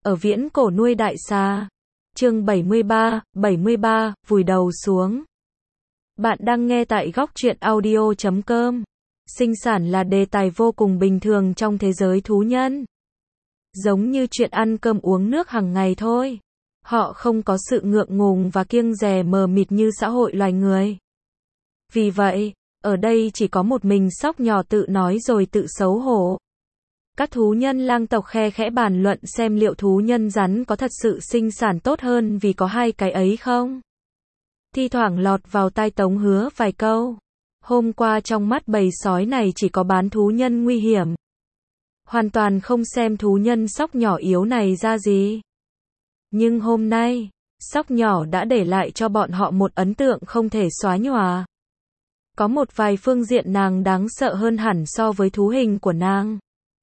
ở viễn cổ nuôi đại xà. Chương 73, vùi đầu xuống. Bạn đang nghe tại góc truyện audio.com. Sinh sản là đề tài vô cùng bình thường trong thế giới thú nhân. Giống như chuyện ăn cơm uống nước hàng ngày thôi. Họ không có sự ngượng ngùng và kiêng dè mờ mịt như xã hội loài người. Vì vậy, ở đây chỉ có một mình sóc nhỏ tự nói rồi tự xấu hổ. Các thú nhân lang tộc khe khẽ bàn luận xem liệu thú nhân rắn có thật sự sinh sản tốt hơn vì có hai cái ấy không. Thi thoảng lọt vào tai Tống Hứa vài câu. Hôm qua trong mắt bầy sói này chỉ có bán thú nhân nguy hiểm. Hoàn toàn không xem thú nhân sóc nhỏ yếu này ra gì. Nhưng hôm nay, sóc nhỏ đã để lại cho bọn họ một ấn tượng không thể xóa nhòa. Có một vài phương diện nàng đáng sợ hơn hẳn so với thú hình của nàng.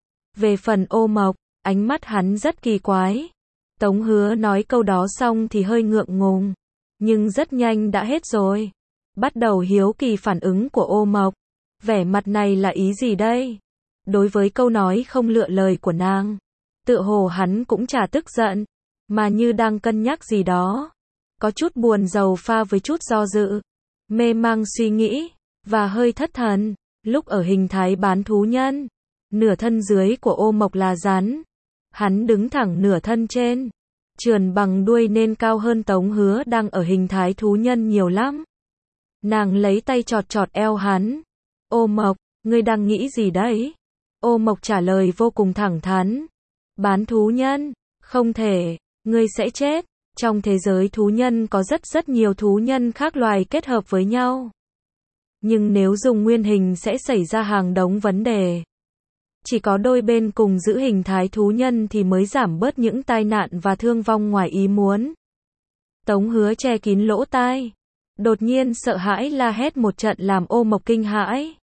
Về phần Ô Mộc, ánh mắt hắn rất kỳ quái. Tống Hứa nói câu đó xong thì hơi ngượng ngùng. Nhưng rất nhanh đã hết rồi. Bắt đầu hiếu kỳ phản ứng của Ô Mộc. Vẻ mặt này là ý gì đây? Đối với câu nói không lựa lời của nàng, tựa hồ hắn cũng chả tức giận, mà như đang cân nhắc gì đó. Có chút buồn rầu pha với chút do dự, mê mang suy nghĩ, và hơi thất thần. Lúc ở hình thái bán thú nhân, nửa thân dưới của Ô Mộc là rắn. Hắn đứng thẳng nửa thân trên, trườn bằng đuôi nên cao hơn Tống Hứa đang ở hình thái thú nhân nhiều lắm. Nàng lấy tay chọt chọt eo hắn. Ô Mộc, ngươi đang nghĩ gì đấy? Ô Mộc trả lời vô cùng thẳng thắn. Bán thú nhân? Không thể, ngươi sẽ chết. Trong thế giới thú nhân có rất nhiều thú nhân khác loài kết hợp với nhau. Nhưng nếu dùng nguyên hình sẽ xảy ra hàng đống vấn đề. Chỉ có đôi bên cùng giữ hình thái thú nhân thì mới giảm bớt những tai nạn và thương vong ngoài ý muốn. Tống Hứa che kín lỗ tai. Đột nhiên sợ hãi la hét một trận làm Ô Mộc kinh hãi.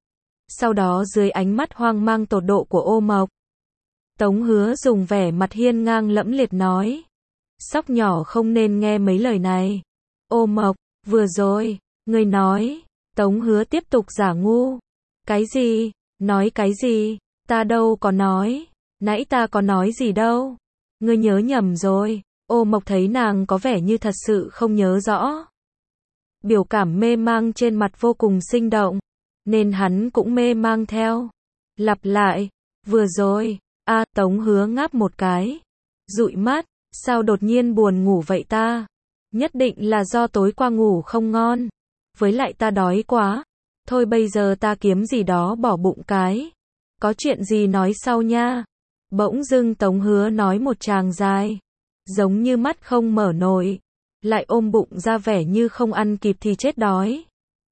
Sau đó dưới ánh mắt hoang mang tột độ của Ô Mộc, Tống Hứa dùng vẻ mặt hiên ngang lẫm liệt nói. Sóc nhỏ không nên nghe mấy lời này. Ô Mộc, vừa rồi, ngươi nói. Tống Hứa tiếp tục giả ngu. Cái gì? Nói cái gì? Ta đâu có nói. Nãy ta có nói gì đâu. Ngươi nhớ nhầm rồi. Ô Mộc thấy nàng có vẻ như thật sự không nhớ rõ. Biểu cảm mê mang trên mặt vô cùng sinh động. Nên hắn cũng mê mang theo. Lặp lại. Vừa rồi. Tống Hứa ngáp một cái. Dụi mắt. Sao đột nhiên buồn ngủ vậy ta? Nhất định là do tối qua ngủ không ngon. Với lại ta đói quá. Thôi bây giờ ta kiếm gì đó bỏ bụng cái. Có chuyện gì nói sau nha. Bỗng dưng Tống Hứa nói một tràng dài. Giống như mắt không mở nổi. Lại ôm bụng ra vẻ như không ăn kịp thì chết đói.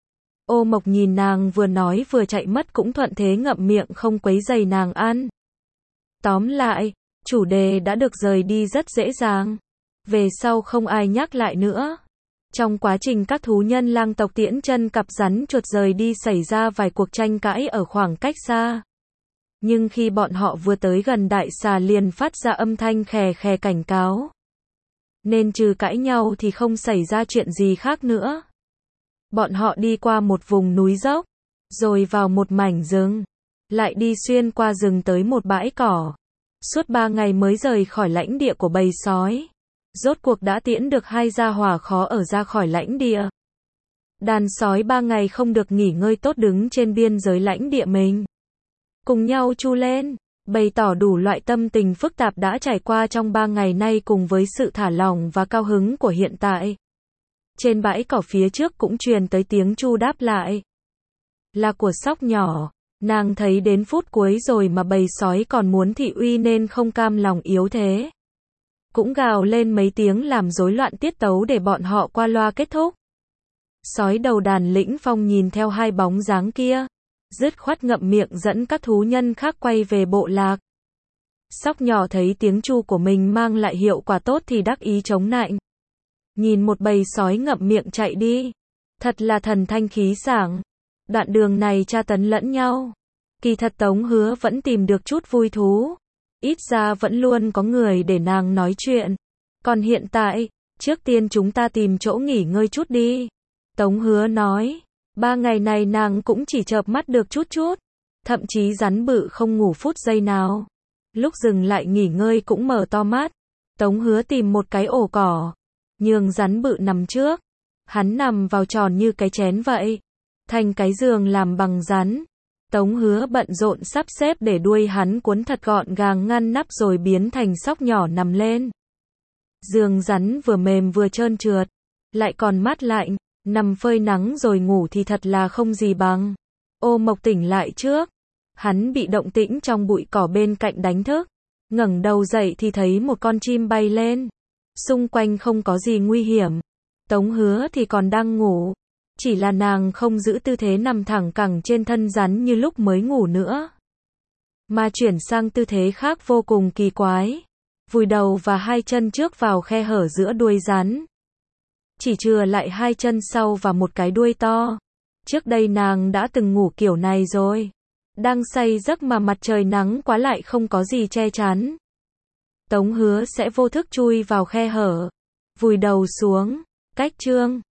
Ô Mộc nhìn nàng vừa nói vừa chạy mất cũng thuận thế ngậm miệng không quấy rầy nàng ăn. Tóm lại, chủ đề đã được rời đi rất dễ dàng. Về sau không ai nhắc lại nữa. Trong quá trình các thú nhân lang tộc tiễn chân cặp rắn chuột rời đi xảy ra vài cuộc tranh cãi ở khoảng cách xa. Nhưng khi bọn họ vừa tới gần đại xà liền phát ra âm thanh khè khè cảnh cáo. Nên trừ cãi nhau thì không xảy ra chuyện gì khác nữa. Bọn họ đi qua một vùng núi dốc, rồi vào một mảnh rừng, lại đi xuyên qua rừng tới một bãi cỏ. Suốt 3 ngày mới rời khỏi lãnh địa của bầy sói. Rốt cuộc đã tiễn được hai gia hỏa khó ở ra khỏi lãnh địa. Đàn sói 3 ngày không được nghỉ ngơi tốt đứng trên biên giới lãnh địa mình. Cùng nhau chu lên, bày tỏ đủ loại tâm tình phức tạp đã trải qua trong 3 ngày nay cùng với sự thả lỏng và cao hứng của hiện tại. Trên bãi cỏ phía trước cũng truyền tới tiếng chu đáp lại. Là của sóc nhỏ. Nàng thấy đến phút cuối rồi mà bầy sói còn muốn thị uy nên không cam lòng yếu thế. Cũng gào lên mấy tiếng làm rối loạn tiết tấu để bọn họ qua loa kết thúc. Sói đầu đàn Lĩnh Phong nhìn theo hai bóng dáng kia, dứt khoát ngậm miệng dẫn các thú nhân khác quay về bộ lạc. Sóc nhỏ thấy tiếng chu của mình mang lại hiệu quả tốt thì đắc ý chống nạnh. Nhìn một bầy sói ngậm miệng chạy đi. Thật là thần thanh khí sảng. Đoạn đường này tra tấn lẫn nhau. Kỳ thật Tống Hứa vẫn tìm được chút vui thú. Ít ra vẫn luôn có người để nàng nói chuyện. Còn hiện tại, trước tiên chúng ta tìm chỗ nghỉ ngơi chút đi. Tống Hứa nói. 3 ngày này nàng cũng chỉ chợp mắt được chút. Thậm chí rắn bự không ngủ phút giây nào. Lúc dừng lại nghỉ ngơi cũng mở to mắt. Tống Hứa tìm một cái ổ cỏ, nhường rắn bự nằm trước. Hắn nằm vào tròn như cái chén vậy, thành cái giường làm bằng rắn. Tống Hứa bận rộn sắp xếp để đuôi hắn cuốn thật gọn gàng ngăn nắp rồi biến thành xóc nhỏ nằm lên. Giường rắn vừa mềm vừa trơn trượt, lại còn mát lạnh, nằm phơi nắng rồi ngủ thì thật là không gì bằng. Ô Mộc tỉnh lại trước, hắn bị động tĩnh trong bụi cỏ bên cạnh đánh thức, ngẩng đầu dậy thì thấy một con chim bay lên. Xung quanh không có gì nguy hiểm, Tống Hứa thì còn đang ngủ, chỉ là nàng không giữ tư thế nằm thẳng cẳng trên thân rắn như lúc mới ngủ nữa, mà chuyển sang tư thế khác vô cùng kỳ quái, vùi đầu và hai chân trước vào khe hở giữa đuôi rắn, chỉ chừa lại hai chân sau và một cái đuôi to. Trước đây nàng đã từng ngủ kiểu này rồi, đang say giấc mà mặt trời nắng quá lại không có gì che chắn. Tống Hứa sẽ vô thức chui vào khe hở, vùi đầu xuống, cách chương